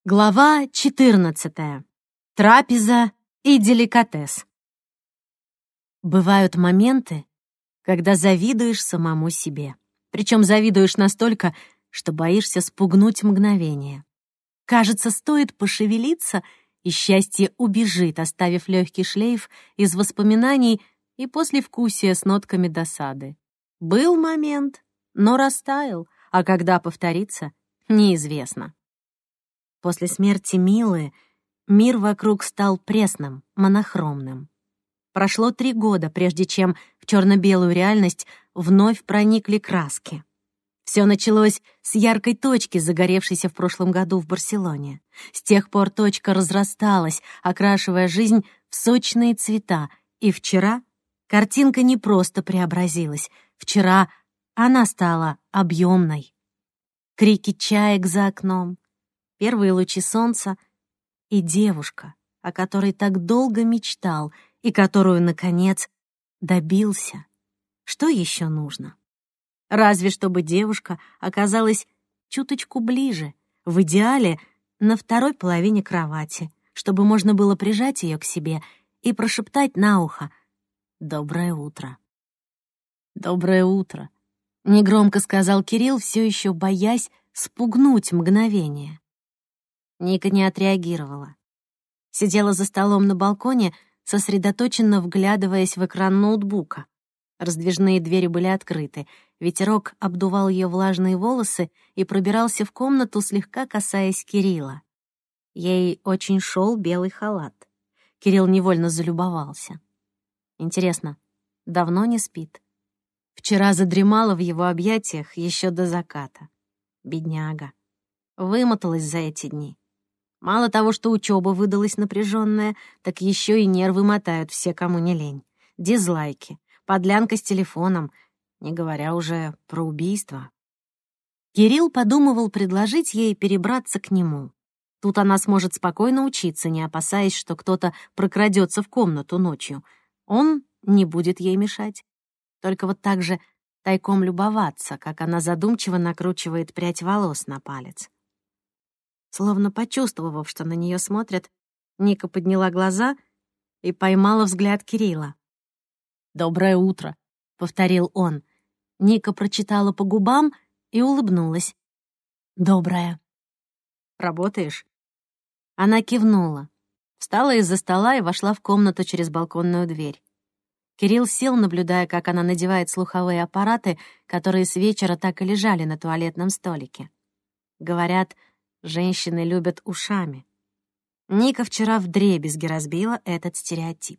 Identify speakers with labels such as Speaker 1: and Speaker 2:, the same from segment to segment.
Speaker 1: Глава 14. Трапеза и деликатес. Бывают моменты, когда завидуешь самому себе. Причем завидуешь настолько, что боишься спугнуть мгновение. Кажется, стоит пошевелиться, и счастье убежит, оставив легкий шлейф из воспоминаний и послевкусия с нотками досады. Был момент, но растаял, а когда повторится, неизвестно. После смерти Милы мир вокруг стал пресным, монохромным. Прошло 3 года, прежде чем в черно-белую реальность вновь проникли краски. Все началось с яркой точки, загоревшейся в прошлом году в Барселоне. С тех пор точка разрасталась, окрашивая жизнь в сочные цвета, и вчера картинка не просто преобразилась. Вчера она стала объемной. Крики чаек за окном, первые лучи солнца и девушка, о которой так долго мечтал и которую, наконец, добился. Что еще нужно? Разве чтобы девушка оказалась чуточку ближе, в идеале на второй половине кровати, чтобы можно было прижать ее к себе и прошептать на ухо «Доброе утро». «Доброе утро», — негромко сказал Кирилл, все еще боясь спугнуть мгновение. Ника не отреагировала. Сидела за столом на балконе, сосредоточенно вглядываясь в экран ноутбука. Раздвижные двери были открыты. Ветерок обдувал ее влажные волосы и пробирался в комнату, слегка касаясь Кирилла. Ей очень шел белый халат. Кирилл невольно залюбовался. Интересно, давно не спит? Вчера задремала в его объятиях еще до заката. Бедняга. Вымоталась за эти дни. Мало того, что учеба выдалась напряженная, так еще и нервы мотают все, кому не лень. Дизлайки, подлянка с телефоном, не говоря уже про убийство. Кирилл подумывал предложить ей перебраться к нему. Тут она сможет спокойно учиться, не опасаясь, что кто-то прокрадется в комнату ночью. Он не будет ей мешать. Только вот так же тайком любоваться, как она задумчиво накручивает прядь волос на палец. Словно почувствовав, что на нее смотрят, Ника подняла глаза и поймала взгляд Кирилла. «Доброе утро», — повторил он. Ника прочитала по губам и улыбнулась. «Доброе». «Работаешь?» Она кивнула, встала из-за стола и вошла в комнату через балконную дверь. Кирилл сел, наблюдая, как она надевает слуховые аппараты, которые с вечера так и лежали на туалетном столике. Говорят, женщины любят ушами. Ника вчера вдребезги разбила этот стереотип.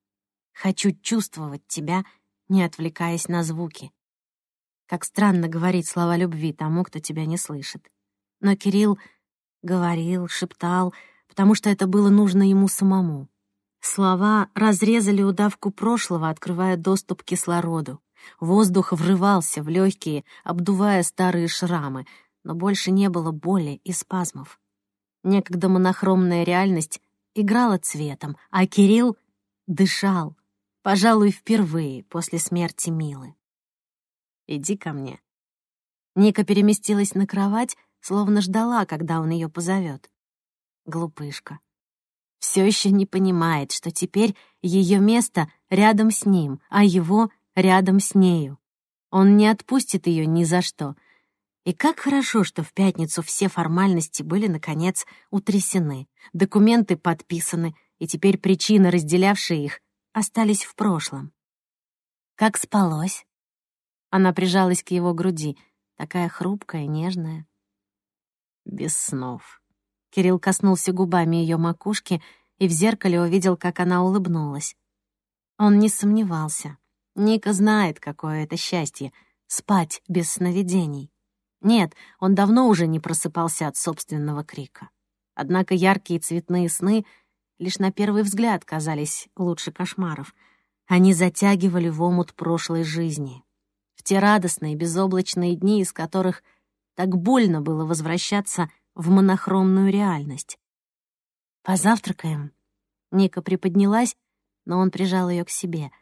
Speaker 1: «Хочу чувствовать тебя, не отвлекаясь на звуки». Как странно говорить слова любви тому, кто тебя не слышит. Но Кирилл говорил, шептал, потому что это было нужно ему самому. Слова разрезали удавку прошлого, открывая доступ к кислороду. Воздух врывался в легкие, обдувая старые шрамы, но больше не было боли и спазмов. Некогда монохромная реальность играла цветом, а Кирилл дышал, пожалуй, впервые после смерти Милы. «Иди ко мне». Ника переместилась на кровать, словно ждала, когда он ее позовет. Глупышка. Все еще не понимает, что теперь ее место рядом с ним, а его рядом с нею. Он не отпустит ее ни за что. И как хорошо, что в пятницу все формальности были, наконец, утрясены, документы подписаны, и теперь причины, разделявшие их, остались в прошлом. «Как спалось?» Она прижалась к его груди, такая хрупкая, нежная. «Без снов». Кирилл коснулся губами ее макушки и в зеркале увидел, как она улыбнулась. Он не сомневался. Ника знает, какое это счастье — спать без сновидений. Нет, он давно уже не просыпался от собственного крика. Однако яркие цветные сны лишь на первый взгляд казались лучше кошмаров. Они затягивали в омут прошлой жизни. В те радостные, безоблачные дни, из которых так больно было возвращаться в монохромную реальность. «Позавтракаем?» Ника приподнялась, но он прижал ее к себе.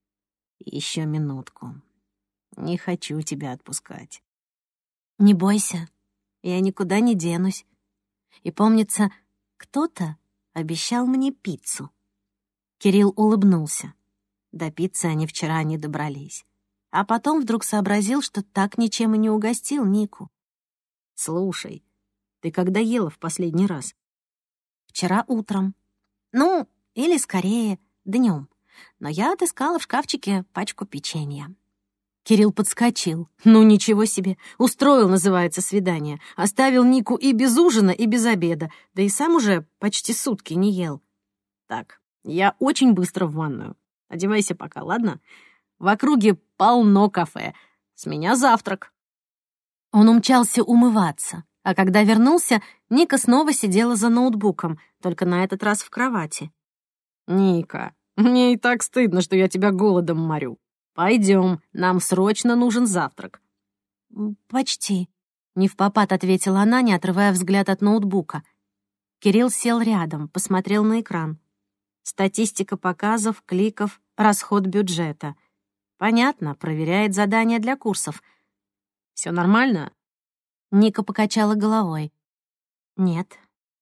Speaker 1: «Еще минутку. Не хочу тебя отпускать». «Не бойся, я никуда не денусь». И, помнится, кто-то обещал мне пиццу. Кирилл улыбнулся. До пиццы они вчера не добрались. А потом вдруг сообразил, что так ничем и не угостил Нику.
Speaker 2: «Слушай, ты когда ела в последний раз?»
Speaker 1: «Вчера утром. Ну, или скорее, днем. Но я отыскала в шкафчике пачку печенья». Кирилл подскочил. Ну, ничего себе. Устроил, называется, свидание. Оставил Нику и без ужина, и без обеда. Да и сам уже почти сутки не ел.
Speaker 2: «Так, я очень быстро в ванную. Одевайся пока, ладно? В округе полно кафе. С меня завтрак».
Speaker 1: Он умчался умываться. А когда вернулся, Ника снова сидела за ноутбуком, только на этот раз в кровати.
Speaker 2: «Ника, мне и так стыдно, что я тебя голодом морю. Пойдем, нам срочно нужен завтрак».
Speaker 1: «Почти», — невпопад ответила она, не отрывая взгляд от ноутбука. Кирилл сел рядом, посмотрел на экран. Статистика показов, кликов, расход бюджета. Понятно, проверяет задания для курсов.
Speaker 2: «Все нормально?»
Speaker 1: Ника покачала головой. «Нет.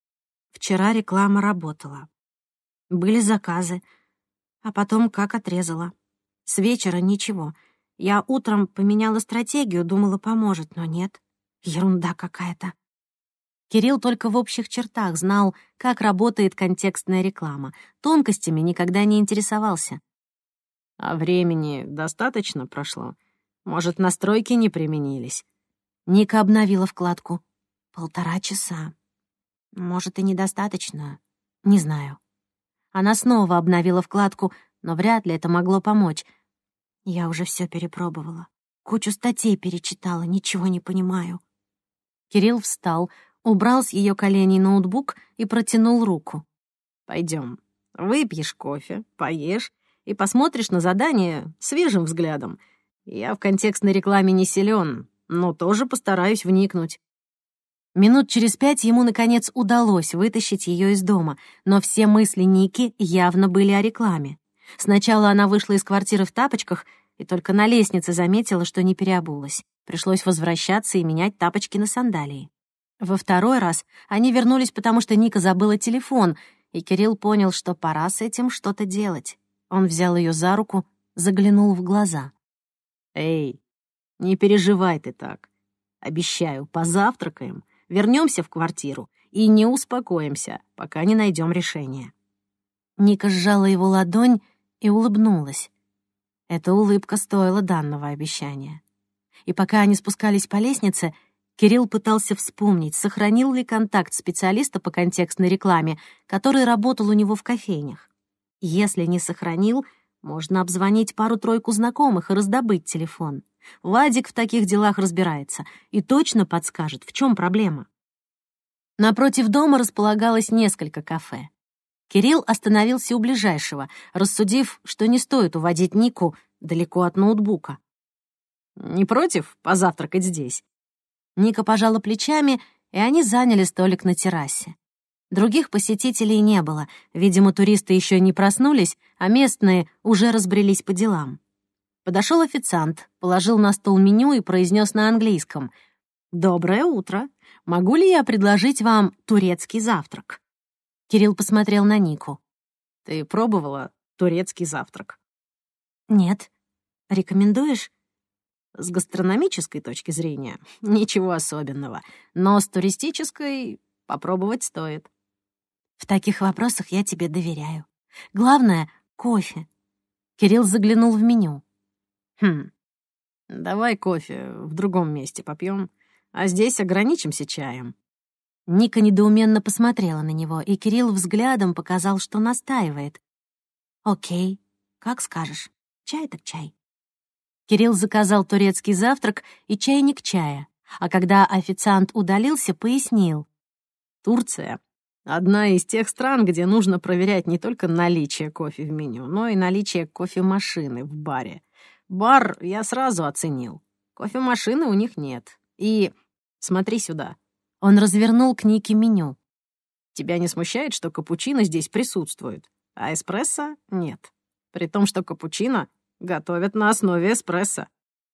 Speaker 1: Вчера реклама работала. Были заказы, а потом как отрезала. С вечера ничего. Я утром поменяла стратегию, думала, поможет, но нет. Ерунда какая-то». Кирилл только в общих чертах знал, как работает контекстная реклама. Тонкостями никогда не интересовался.
Speaker 2: «А времени достаточно прошло? Может, настройки не применились?»
Speaker 1: Ника обновила вкладку. 1,5 часа. Может, и недостаточно. Не знаю. Она снова обновила вкладку, но вряд ли это могло помочь. Я уже все перепробовала. Кучу статей перечитала, ничего не понимаю. Кирилл встал, убрал с ее коленей ноутбук и протянул руку.
Speaker 2: «Пойдем. Выпьешь кофе, поешь и посмотришь на задание свежим взглядом. Я в контекстной рекламе не силен, но тоже постараюсь вникнуть».
Speaker 1: Минут через 5 ему, наконец, удалось вытащить ее из дома, но все мысли Ники явно были о рекламе. Сначала она вышла из квартиры в тапочках и только на лестнице заметила, что не переобулась. Пришлось возвращаться и менять тапочки на сандалии. Во второй раз они вернулись, потому что Ника забыла телефон, и Кирилл понял, что пора с этим что-то делать. Он взял ее за руку, заглянул в глаза.
Speaker 2: «Эй, не переживай ты так. Обещаю, позавтракаем, вернемся в квартиру и не успокоимся, пока не найдем решение».
Speaker 1: Ника сжала его ладонь и улыбнулась. Эта улыбка стоила данного обещания. И пока они спускались по лестнице, Кирилл пытался вспомнить, сохранил ли контакт специалиста по контекстной рекламе, который работал у него в кофейнях. Если не сохранил, можно обзвонить пару-тройку знакомых и раздобыть телефон. Вадик в таких делах разбирается и точно подскажет, в чем проблема. Напротив дома располагалось несколько кафе. Кирилл остановился у ближайшего, рассудив, что не стоит уводить Нику далеко от ноутбука.
Speaker 2: «Не против позавтракать здесь?»
Speaker 1: Ника пожала плечами, и они заняли столик на террасе. Других посетителей не было. Видимо, туристы еще не проснулись, а местные уже разбрелись по делам. Подошел официант, положил на стол меню и произнес на английском: «Доброе утро. Могу ли я предложить вам турецкий завтрак?» Кирилл посмотрел на Нику.
Speaker 2: «Ты пробовала турецкий завтрак?»
Speaker 1: «Нет. Рекомендуешь?»
Speaker 2: «С гастрономической точки зрения ничего особенного, но с туристической попробовать стоит».
Speaker 1: «В таких вопросах я тебе доверяю. Главное — кофе». Кирилл заглянул в меню.
Speaker 2: Давай кофе в другом месте попьем, а здесь ограничимся чаем».
Speaker 1: Ника недоуменно посмотрела на него, и Кирилл взглядом показал, что настаивает. «Окей, как скажешь. Чай так чай». Кирилл заказал турецкий завтрак и чайник чая, а когда официант удалился, пояснил.
Speaker 2: «Турция — одна из тех стран, где нужно проверять не только наличие кофе в меню, но и наличие кофемашины в баре. Бар я сразу оценил. Кофемашины у них нет. И смотри сюда».
Speaker 1: Он развернул к Нике меню.
Speaker 2: «Тебя не смущает, что капучино здесь присутствует, а эспрессо нет? При том, что капучино готовят на основе эспрессо».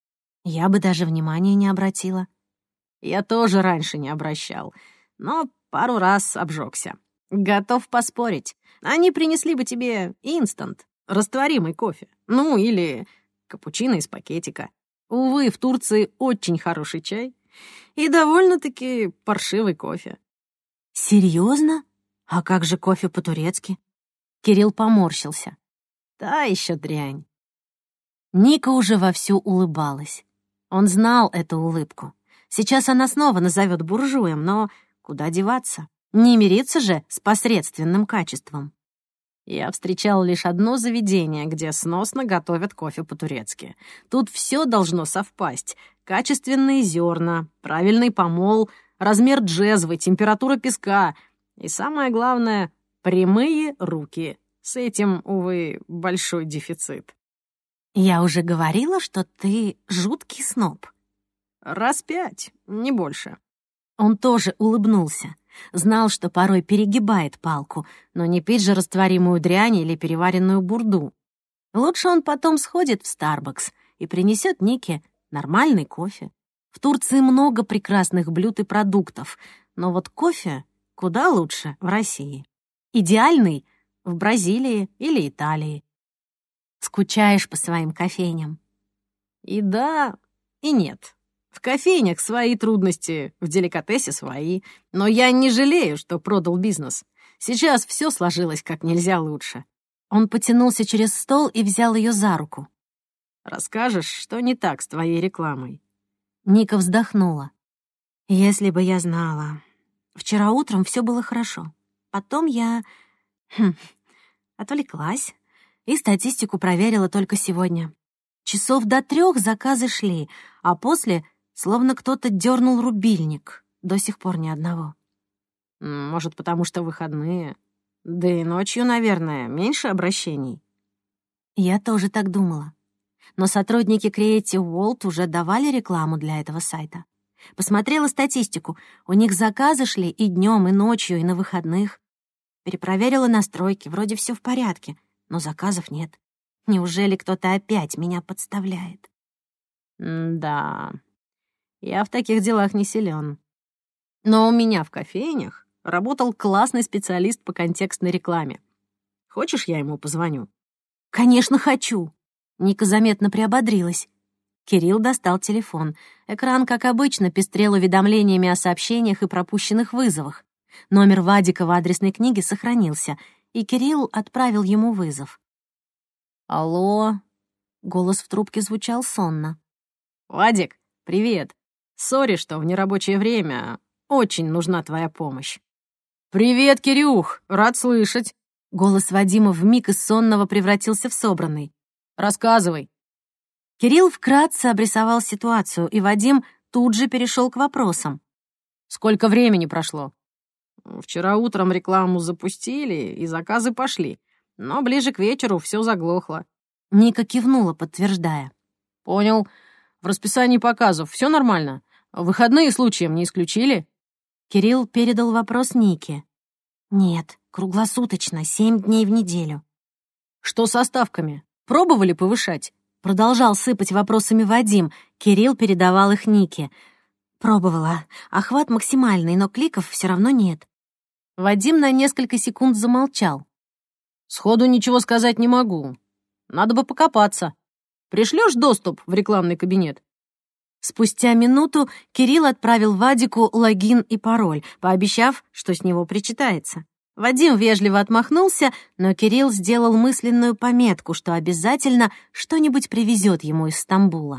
Speaker 1: Я бы даже внимания не обратила.
Speaker 2: Я тоже раньше не обращал, но пару раз обжегся. Готов поспорить. Они принесли бы тебе инстант, растворимый кофе. Ну, или капучино из пакетика. Увы, в Турции очень хороший чай и довольно-таки паршивый кофе.
Speaker 1: Серьезно? А как же кофе по-турецки? Кирилл поморщился.
Speaker 2: Та еще дрянь.
Speaker 1: Ника уже вовсю улыбалась. Он знал эту улыбку. Сейчас она снова назовет буржуем, но куда деваться? Не мириться же с посредственным качеством.
Speaker 2: Я встречал лишь одно заведение, где сносно готовят кофе по-турецки. Тут все должно совпасть. Качественные зерна, правильный помол, размер джезвы, температура песка и, самое главное, прямые руки. С этим, увы, большой дефицит.
Speaker 1: Я уже говорила, что ты жуткий сноб.
Speaker 2: Раз 5, не больше.
Speaker 1: Он тоже улыбнулся. Знал, что порой перегибает палку, но не пить же растворимую дрянь или переваренную бурду. Лучше он потом сходит в Starbucks и принесет Нике нормальный кофе. В Турции много прекрасных блюд и продуктов, но вот кофе куда лучше в России. Идеальный в Бразилии или Италии. Скучаешь по своим кофейням?
Speaker 2: И да, и нет. В кофейнях свои трудности, в деликатесе свои. Но я не жалею, что продал бизнес. Сейчас все сложилось как нельзя лучше.
Speaker 1: Он потянулся через стол и взял ее за руку.
Speaker 2: Расскажешь, что не так с твоей рекламой?
Speaker 1: Ника вздохнула. Если бы я знала. Вчера утром все было хорошо. Потом я... отвлеклась. И статистику проверила только сегодня. Часов до 3 заказы шли, а после словно кто-то дернул рубильник. До сих пор ни одного.
Speaker 2: Может, потому что выходные? Да и ночью, наверное, меньше обращений.
Speaker 1: Я тоже так думала. Но сотрудники Creative World уже давали рекламу для этого сайта. Посмотрела статистику. У них заказы шли и днем, и ночью, и на выходных. Перепроверила настройки, вроде все в порядке, но заказов нет. Неужели кто-то опять меня подставляет?
Speaker 2: Да, я в таких делах не силен. Но у меня в кофейнях работал классный специалист по контекстной рекламе. Хочешь, я ему позвоню?
Speaker 1: Конечно, хочу. Ника заметно приободрилась. Кирилл достал телефон. Экран, как обычно, пестрел уведомлениями о сообщениях и пропущенных вызовах. Номер Вадика в адресной книге сохранился, и Кирилл отправил ему вызов.
Speaker 2: «Алло?»
Speaker 1: Голос в трубке звучал сонно.
Speaker 2: «Вадик, привет. Сори, что в нерабочее время. Очень нужна твоя помощь». «Привет, Кирюх, рад слышать».
Speaker 1: Голос Вадима вмиг из сонного превратился в собранный.
Speaker 2: «Рассказывай».
Speaker 1: Кирилл вкратце обрисовал ситуацию, и Вадим тут же перешел к вопросам.
Speaker 2: «Сколько времени прошло?» «Вчера утром рекламу запустили, и заказы пошли. Но ближе к вечеру все заглохло».
Speaker 1: Ника кивнула, подтверждая.
Speaker 2: «Понял. В расписании показов все нормально? Выходные случаем не исключили?»
Speaker 1: Кирилл передал вопрос Нике. «Нет, круглосуточно, 7 дней в неделю».
Speaker 2: «Что со ставками? Пробовали повышать?»
Speaker 1: Продолжал сыпать вопросами Вадим. Кирилл передавал их Нике. «Пробовала. Охват максимальный, но кликов все равно нет». Вадим на несколько секунд замолчал.
Speaker 2: «Сходу ничего сказать не могу. Надо бы покопаться. Пришлёшь доступ в рекламный кабинет?»
Speaker 1: Спустя минуту Кирилл отправил Вадику логин и пароль, пообещав, что с него причитается. Вадим вежливо отмахнулся, но Кирилл сделал мысленную пометку, что обязательно что-нибудь привезет ему из Стамбула.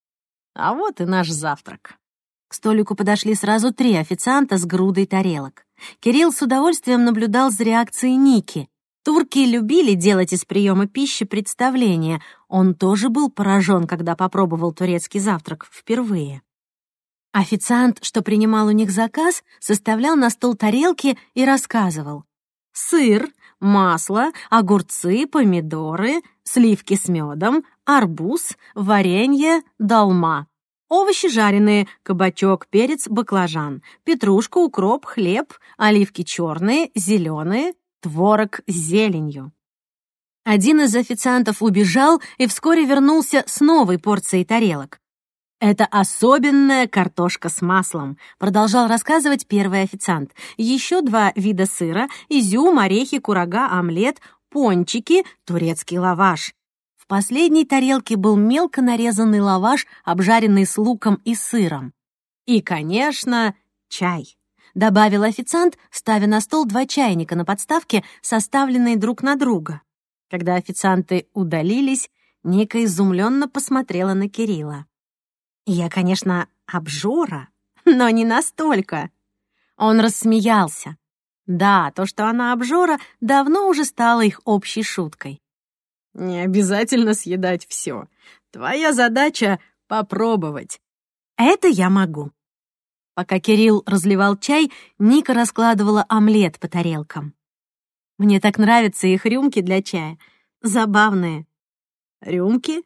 Speaker 2: А вот и наш завтрак.
Speaker 1: К столику подошли сразу 3 официанта с грудой тарелок. Кирилл с удовольствием наблюдал за реакцией Ники. Турки любили делать из приема пищи представления. Он тоже был поражен, когда попробовал турецкий завтрак впервые. Официант, что принимал у них заказ, составлял на стол тарелки и рассказывал. Сыр, масло, огурцы, помидоры, сливки с медом, арбуз, варенье, долма. Овощи жареные, кабачок, перец, баклажан, петрушка, укроп, хлеб, оливки черные, зеленые, творог с зеленью. Один из официантов убежал и вскоре вернулся с новой порцией тарелок. «Это особенная картошка с маслом», — продолжал рассказывать первый официант. «Еще 2 вида сыра, изюм, орехи, курага, омлет, пончики, турецкий лаваш». В последней тарелке был мелко нарезанный лаваш, обжаренный с луком и сыром. «И, конечно, чай», — добавил официант, ставя на стол 2 чайника на подставке, составленные друг на друга. Когда официанты удалились, Ника изумленно посмотрела на Кирилла. «Я, конечно, обжора, но не настолько». Он рассмеялся. Да, то, что она обжора, давно уже стало их общей шуткой.
Speaker 2: «Не обязательно съедать все. Твоя задача — попробовать».
Speaker 1: «Это я могу». Пока Кирилл разливал чай, Ника раскладывала омлет по тарелкам. «Мне так нравятся их рюмки для чая. Забавные».
Speaker 2: «Рюмки?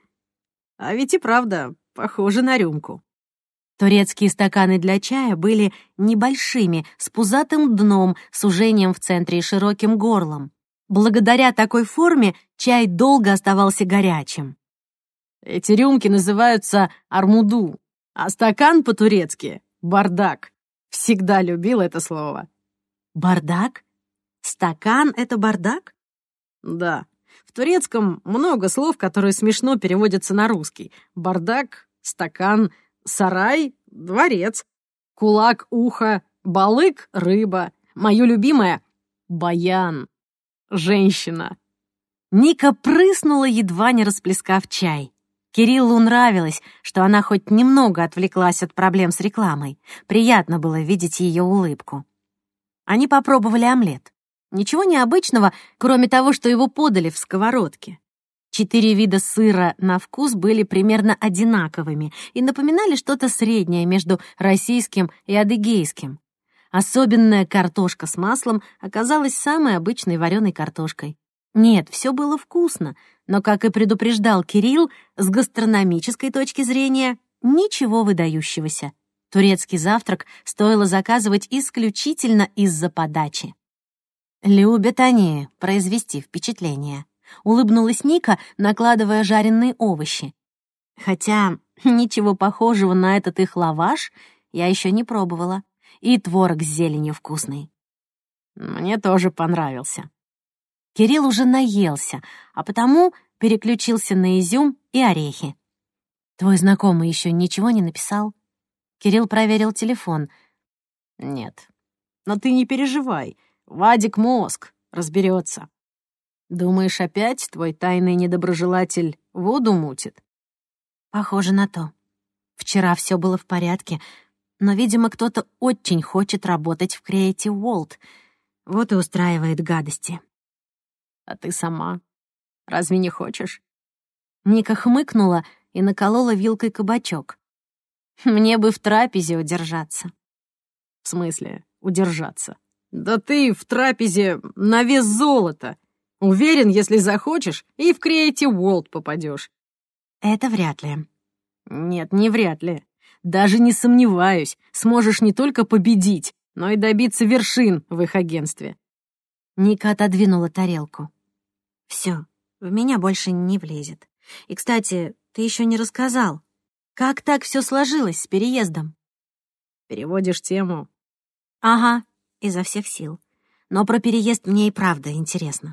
Speaker 2: А ведь и правда похоже на рюмку».
Speaker 1: Турецкие стаканы для чая были небольшими, с пузатым дном, сужением в центре и широким горлом. Благодаря такой форме чай долго оставался горячим.
Speaker 2: «Эти рюмки называются армуду, а стакан по-турецки — бардак. Всегда любил это слово».
Speaker 1: «Бардак? Стакан — это бардак?»
Speaker 2: «Да. В турецком много слов, которые смешно переводятся на русский. Бардак, стакан, сарай, дворец, кулак, ухо, балык, рыба. Мое любимое — баян, женщина».
Speaker 1: Ника прыснула, едва не расплескав чай. Кириллу нравилось, что она хоть немного отвлеклась от проблем с рекламой. Приятно было видеть ее улыбку. Они попробовали омлет. Ничего необычного, кроме того, что его подали в сковородке. 4 вида сыра на вкус были примерно одинаковыми и напоминали что-то среднее между российским и адыгейским. Особенная картошка с маслом оказалась самой обычной вареной картошкой. Нет, все было вкусно, но, как и предупреждал Кирилл, с гастрономической точки зрения ничего выдающегося. Турецкий завтрак стоило заказывать исключительно из-за подачи. «Любят они произвести впечатление», — улыбнулась Ника, накладывая жареные овощи. «Хотя ничего похожего на этот их лаваш я еще не пробовала. И творог с зеленью вкусный».
Speaker 2: «Мне тоже понравился».
Speaker 1: Кирилл уже наелся, а потому переключился на изюм и орехи. «Твой знакомый еще ничего не написал?» Кирилл проверил телефон.
Speaker 2: «Нет. Но ты не переживай. Вадик мозг разберется. Думаешь, опять твой тайный недоброжелатель воду мутит?»
Speaker 1: «Похоже на то. Вчера все было в порядке, но, видимо, кто-то очень хочет работать в Creative World. Вот и устраивает гадости».
Speaker 2: «А ты сама? Разве не хочешь?»
Speaker 1: Ника хмыкнула и наколола вилкой кабачок. «Мне бы в трапезе удержаться».
Speaker 2: «В смысле удержаться? Да ты в трапезе на вес золота. Уверен, если захочешь, и в Creative World попадешь».
Speaker 1: «Это вряд ли».
Speaker 2: «Нет, не вряд ли. Даже не сомневаюсь, сможешь не только победить, но и добиться вершин в их агентстве».
Speaker 1: Ника отодвинула тарелку. «Все, в меня больше не влезет. И, кстати, ты еще не рассказал, как так все сложилось с переездом?»
Speaker 2: «Переводишь тему?»
Speaker 1: «Ага, изо всех сил. Но про переезд мне и правда интересно».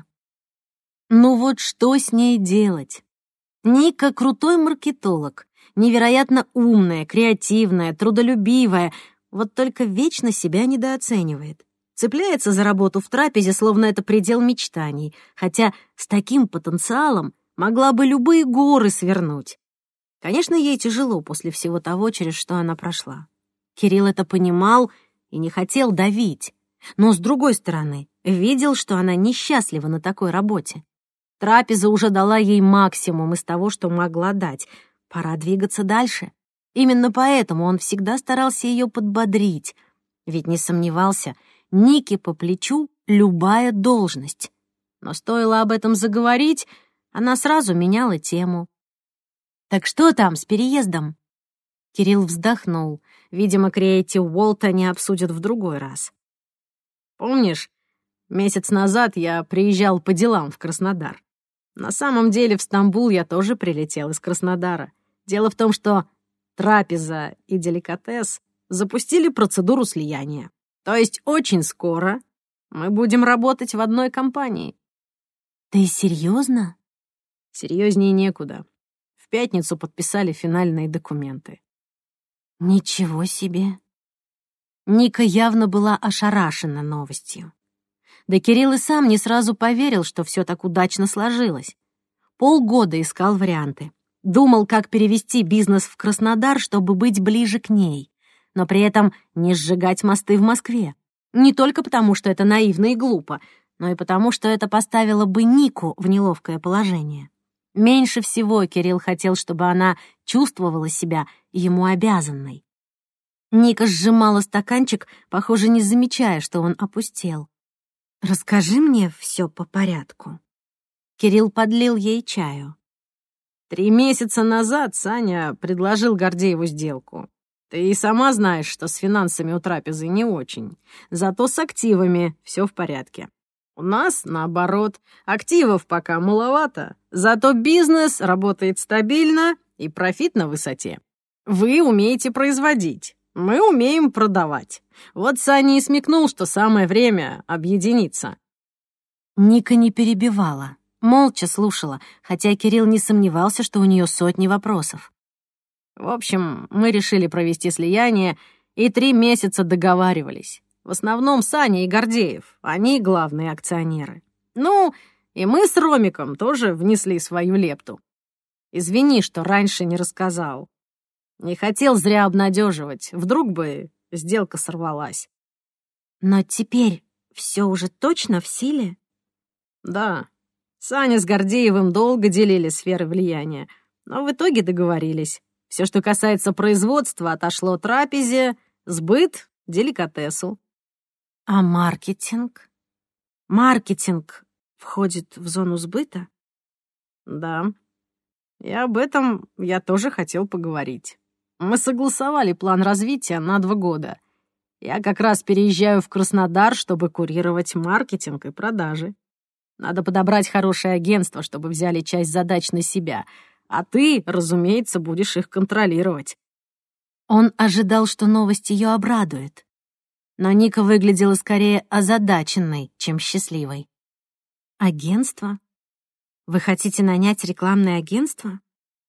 Speaker 2: «Ну вот что с ней делать?»
Speaker 1: Ника — крутой маркетолог, невероятно умная, креативная, трудолюбивая, вот только вечно себя недооценивает. Цепляется за работу в трапезе, словно это предел мечтаний, хотя с таким потенциалом могла бы любые горы свернуть. Конечно, ей тяжело после всего того, через что она прошла. Кирилл это понимал и не хотел давить, но, с другой стороны, видел, что она несчастлива на такой работе. Трапеза уже дала ей максимум из того, что могла дать. Пора двигаться дальше. Именно поэтому он всегда старался ее подбодрить, ведь не сомневался, Нике по плечу любая должность. Но стоило об этом заговорить, она сразу меняла тему. «Так что там с переездом?» Кирилл вздохнул. Видимо, Creative World они обсудят в другой раз.
Speaker 2: «Помнишь, месяц назад я приезжал по делам в Краснодар? На самом деле в Стамбул я тоже прилетел из Краснодара. Дело в том, что Трапеза и деликатес запустили процедуру слияния. То есть очень скоро мы будем работать в одной компании.
Speaker 1: Ты серьезно?
Speaker 2: Серьезнее некуда. В пятницу подписали финальные документы.
Speaker 1: Ничего себе. Ника явно была ошарашена новостью. Да Кирилл и сам не сразу поверил, что все так удачно сложилось. Полгода искал варианты. Думал, как перевести бизнес в Краснодар, чтобы быть ближе к ней, но при этом не сжигать мосты в Москве. Не только потому, что это наивно и глупо, но и потому, что это поставило бы Нику в неловкое положение. Меньше всего Кирилл хотел, чтобы она чувствовала себя ему обязанной. Ника сжимала стаканчик, похоже, не замечая, что он опустел. «Расскажи мне все по порядку». Кирилл подлил ей чаю.
Speaker 2: 3 месяца назад Саня предложил Гордееву сделку. Ты и сама знаешь, что с финансами у трапезы не очень. Зато с активами все в порядке. У нас, наоборот, активов пока маловато, зато бизнес работает стабильно и профит на высоте. Вы умеете производить, мы умеем продавать. Вот Саня и смекнул, что самое время объединиться.
Speaker 1: Ника не перебивала, молча слушала, хотя Кирилл не сомневался, что у нее сотни вопросов.
Speaker 2: В общем, мы решили провести слияние и 3 месяца договаривались. В основном Саня и Гордеев, они главные акционеры. Ну, и мы с Ромиком тоже внесли свою лепту. Извини, что раньше не рассказал. Не хотел зря обнадеживать, вдруг бы сделка сорвалась.
Speaker 1: Но теперь все уже точно в силе?
Speaker 2: Да, Саня с Гордеевым долго делили сферы влияния, но в итоге договорились. Все, что касается производства, отошло трапезе, сбыт — деликатесу.
Speaker 1: А маркетинг? Маркетинг входит в зону сбыта?
Speaker 2: Да. И об этом я тоже хотел поговорить. Мы согласовали план развития на 2 года. Я как раз переезжаю в Краснодар, чтобы курировать маркетинг и продажи. Надо подобрать хорошее агентство, чтобы взяли часть задач на себя. А ты, разумеется, будешь их контролировать.
Speaker 1: Он ожидал, что новость ее обрадует. Но Ника выглядела скорее озадаченной, чем счастливой. «Агентство? Вы хотите нанять рекламное агентство?»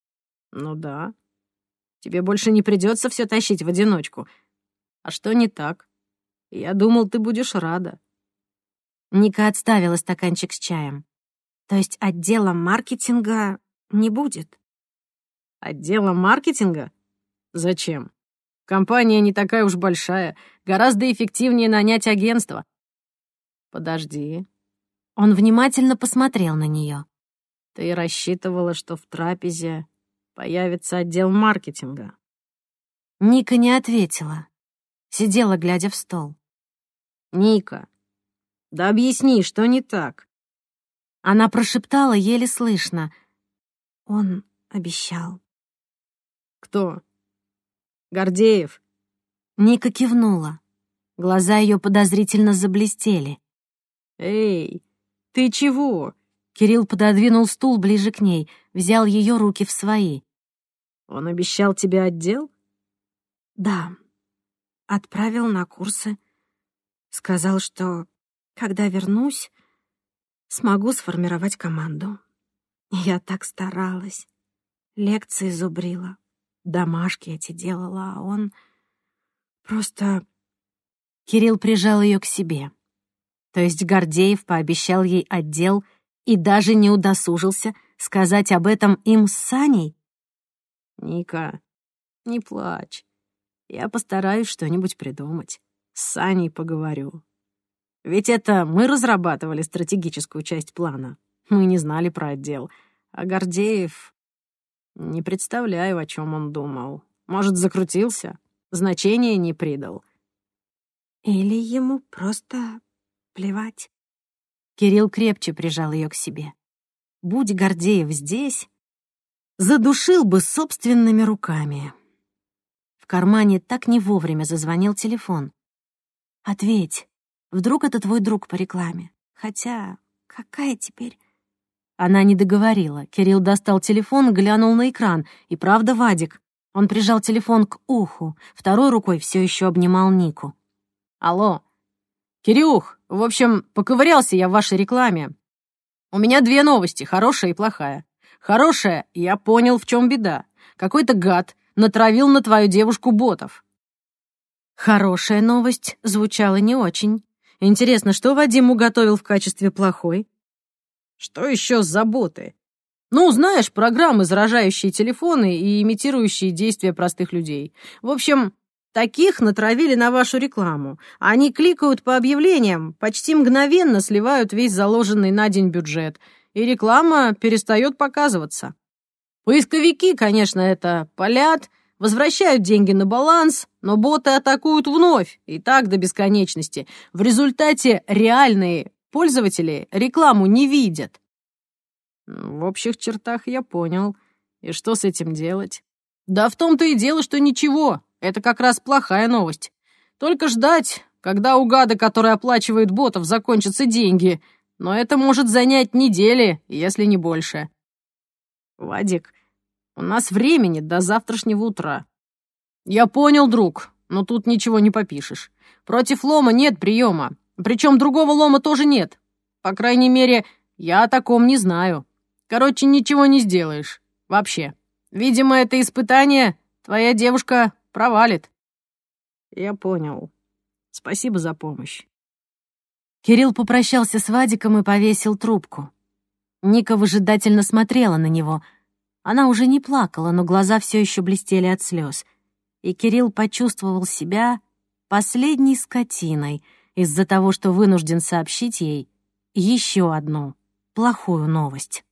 Speaker 2: Ну да. Тебе больше не придется все тащить в одиночку. А что не так? Я думал, ты будешь рада.
Speaker 1: Ника отставила стаканчик с чаем. То есть отдела маркетинга не будет?
Speaker 2: Отдела маркетинга? Зачем? Компания не такая уж большая. Гораздо эффективнее нанять агентство. Подожди.
Speaker 1: Он внимательно посмотрел на нее.
Speaker 2: Ты рассчитывала, что в трапезе появится отдел маркетинга?
Speaker 1: Ника не ответила. Сидела, глядя в стол.
Speaker 2: Ника, да объясни, что не так?
Speaker 1: Она прошептала еле слышно. Он обещал.
Speaker 2: Кто? Гордеев.
Speaker 1: Ника кивнула. Глаза ее подозрительно заблестели.
Speaker 2: Эй, ты чего?
Speaker 1: Кирилл пододвинул стул ближе к ней, взял ее руки в свои.
Speaker 2: Он обещал тебе отдел?
Speaker 1: Да. Отправил на курсы. Сказал, что, когда вернусь, смогу сформировать команду. Я так старалась. Лекции зубрила. Домашки эти делала, а он просто... Кирилл прижал ее к себе. То есть Гордеев пообещал ей отдел и даже не удосужился сказать об этом им с Саней?
Speaker 2: Ника, не плачь. Я постараюсь что-нибудь придумать. С Саней поговорю. Ведь это мы разрабатывали стратегическую часть плана. Мы не знали про отдел. А Гордеев... Не представляю, о чем он думал. Может, закрутился? Значения не придал.
Speaker 1: Или ему просто плевать. Кирилл крепче прижал ее к себе. Будь Гордеев здесь, задушил бы собственными руками. В кармане так не вовремя зазвонил телефон. «Ответь, вдруг это твой друг по рекламе? Хотя, какая теперь...» Она не договорила. Кирилл достал телефон, глянул на экран. И правда, Вадик. Он прижал телефон к уху, второй рукой все еще обнимал Нику.
Speaker 2: Алло. Кирюх, в общем, поковырялся я в вашей рекламе. У меня 2 новости, хорошая и плохая. Хорошая, я понял, в чем беда. Какой-то гад натравил на твою девушку ботов.
Speaker 1: Хорошая новость звучала не очень. Интересно, что Вадим уготовил в качестве плохой?
Speaker 2: Что еще за боты? Ну, знаешь, программы, заражающие телефоны и имитирующие действия простых людей. В общем, таких натравили на вашу рекламу. Они кликают по объявлениям, почти мгновенно сливают весь заложенный на день бюджет, и реклама перестает показываться. Поисковики, конечно, это палят, возвращают деньги на баланс, но боты атакуют вновь, и так до бесконечности. В результате реальные пользователи рекламу не видят. В общих чертах я понял. И что с этим делать? Да в том-то и дело, что ничего. Это как раз плохая новость. Только ждать, когда у гада, который оплачивает ботов, закончатся деньги. Но это может занять недели, если не больше. Вадик, у нас времени до завтрашнего утра. Я понял, друг, но тут ничего не попишешь. Против лома нет приема. Причем другого лома тоже нет. По крайней мере, я о таком не знаю. Короче, ничего не сделаешь. Вообще. Видимо, это испытание твоя девушка провалит. Я понял. Спасибо за помощь.
Speaker 1: Кирилл попрощался с Вадиком и повесил трубку. Ника выжидательно смотрела на него. Она уже не плакала, но глаза все еще блестели от слез. И Кирилл почувствовал себя последней скотиной из-за того, что вынужден сообщить ей еще одну плохую новость.